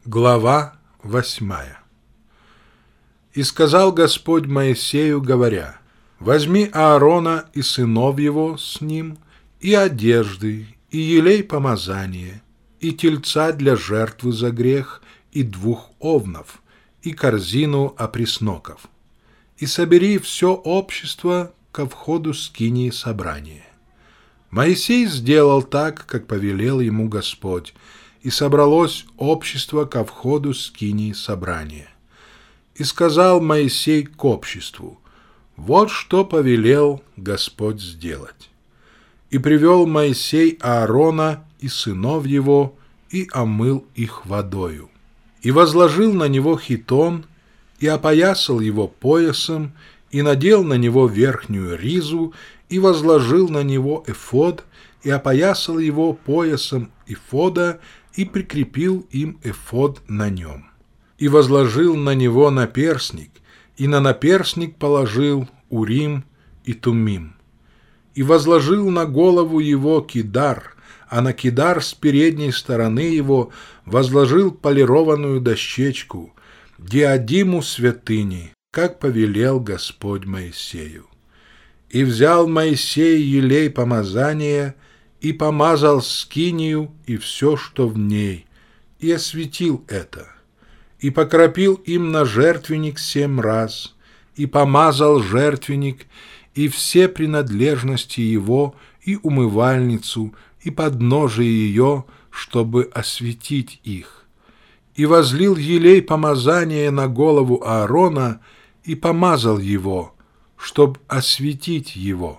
Глава 8. И сказал Господь Моисею, говоря: возьми Аарона и сынов его с ним, и одежды, и елей помазания, и тельца для жертвы за грех, и 2 овнов, и корзину опресноков, и собери все общество ко входу скинии собрания. Моисей сделал так, как повелел ему Господь, и собралось общество ко входу скинии собрания. И сказал Моисей к обществу: вот что повелел Господь сделать. И привел Моисей Аарона и сынов его, и омыл их водою. И возложил на него хитон, и опоясал его поясом, и надел на него верхнюю ризу, и возложил на него эфод, и опоясал его поясом эфода, и прикрепил им эфод на нем. И возложил на него наперстник, и на наперстник положил Урим и Тумим. И возложил на голову его кидар, а на кидар с передней стороны его возложил полированную дощечку, диадиму святыни, как повелел Господь Моисею. И взял Моисей елей помазания, и помазал скинию и все, что в ней, и осветил это, и покропил им на жертвенник 7 раз, и помазал жертвенник, и все принадлежности его, и умывальницу, и подножие ее, чтобы осветить их. И возлил елей помазания на голову Аарона, и помазал его, чтоб осветить его.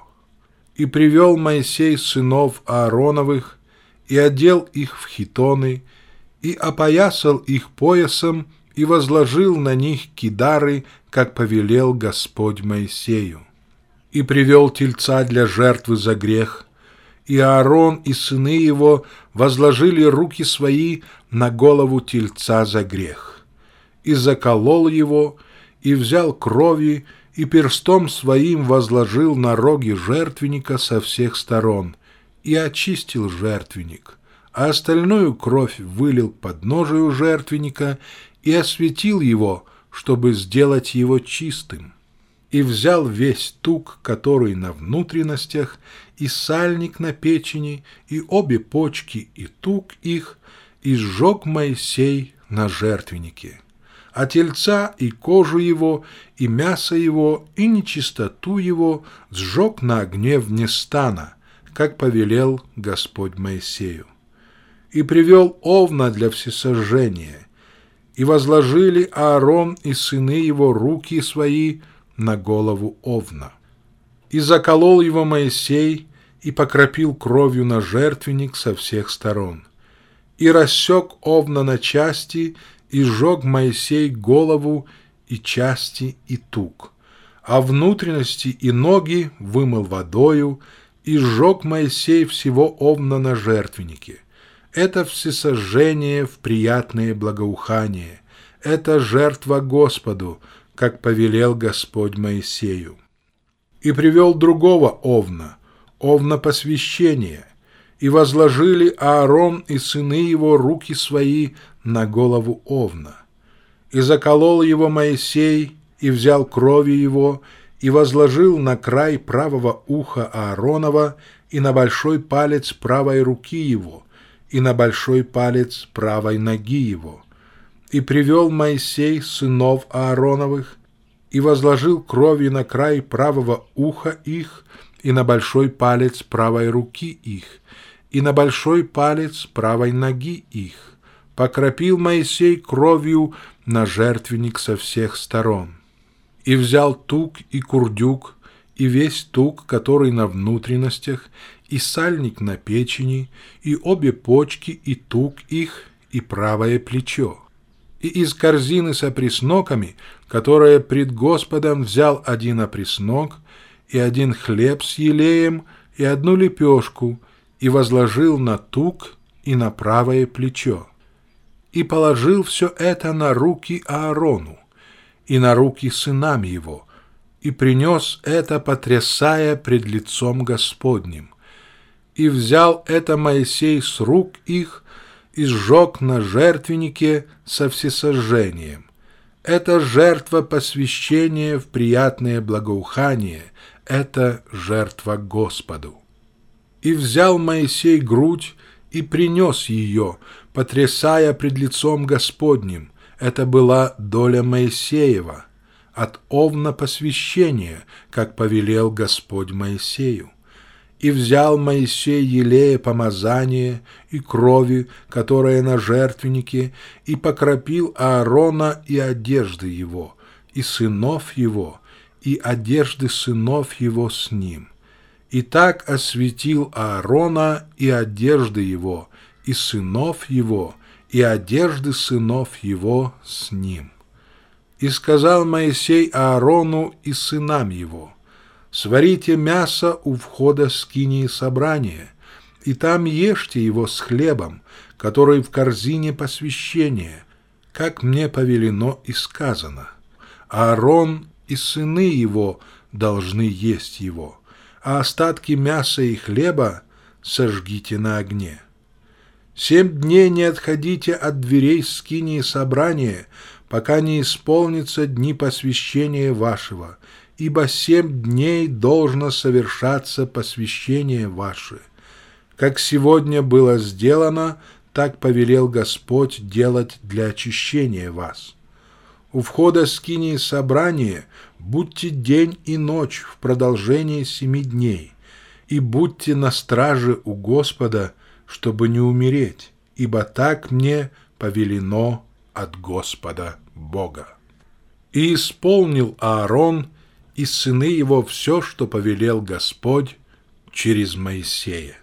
И привел Моисей сынов Аароновых, и одел их в хитоны, и опоясал их поясом, и возложил на них кидары, как повелел Господь Моисею. И привел тельца для жертвы за грех, и Аарон и сыны его возложили руки свои на голову тельца за грех. И заколол его, и взял крови, и перстом своим возложил на роги жертвенника со всех сторон, и очистил жертвенник, а остальную кровь вылил к подножию жертвенника и осветил его, чтобы сделать его чистым. И взял весь тук, который на внутренностях, и сальник на печени, и обе почки, и тук их, и сжег Моисей на жертвеннике. А тельца и кожу его, и мясо его, и нечистоту его сжег на огне вне стана, как повелел Господь Моисею. И привел овна для всесожжения, и возложили Аарон и сыны его руки свои на голову овна. И заколол его Моисей, и покропил кровью на жертвенник со всех сторон. И рассек овна на части, и сжег Моисей голову и части и тук, а внутренности и ноги вымыл водою, и сжег Моисей всего овна на жертвеннике. Это всесожжение в приятное благоухание, это жертва Господу, как повелел Господь Моисею. И привел другого овна, овна посвящения, и возложили Аарон и сыны его руки свои на голову овна. И заколол его Моисей, и взял крови его, и возложил на край правого уха Ааронова, и на большой палец правой руки его, и на большой палец правой ноги его. И привел Моисей сынов Аароновых, и возложил крови на край правого уха их, и на большой палец правой руки их, и на большой палец правой ноги их. Покропил Моисей кровью на жертвенник со всех сторон. И взял тук и курдюк, и весь тук, который на внутренностях, и сальник на печени, и обе почки, и тук их, и правое плечо. И из корзины с опресноками, которая пред Господом, взял 1 опреснок, и 1 хлеб с елеем, и 1 лепешку, и возложил на тук и на правое плечо. И положил все это на руки Аарону, и на руки сынам его, и принес это, потрясая пред лицом Господним. И взял это Моисей с рук их, и сжег на жертвеннике со всесожжением. Это жертва посвящения в приятное благоухание, это жертва Господу. И взял Моисей грудь и принес ее, потрясая пред лицом Господним. Это была доля Моисеева, от овна посвящения, как повелел Господь Моисею. И взял Моисей елея помазания и крови, которая на жертвеннике, и покропил Аарона и одежды его, и сынов его, и одежды сынов его с ним. И так осветил Аарона и одежды его, и сынов его, и одежды сынов его с ним. И сказал Моисей Аарону и сынам его: сварите мясо у входа скинии собрания, и там ешьте его с хлебом, который в корзине посвящения, как мне повелено и сказано. Аарон и сыны его должны есть его, а остатки мяса и хлеба сожгите на огне. 7 дней не отходите от дверей скинии собрания, пока не исполнятся дни посвящения вашего, ибо 7 дней должно совершаться посвящение ваше. Как сегодня было сделано, так повелел Господь делать для очищения вас. У входа скинии собрания будьте день и ночь в продолжении 7 дней, и будьте на страже у Господа, чтобы не умереть, ибо так мне повелено от Господа Бога. И исполнил Аарон и сыны его все, что повелел Господь через Моисея.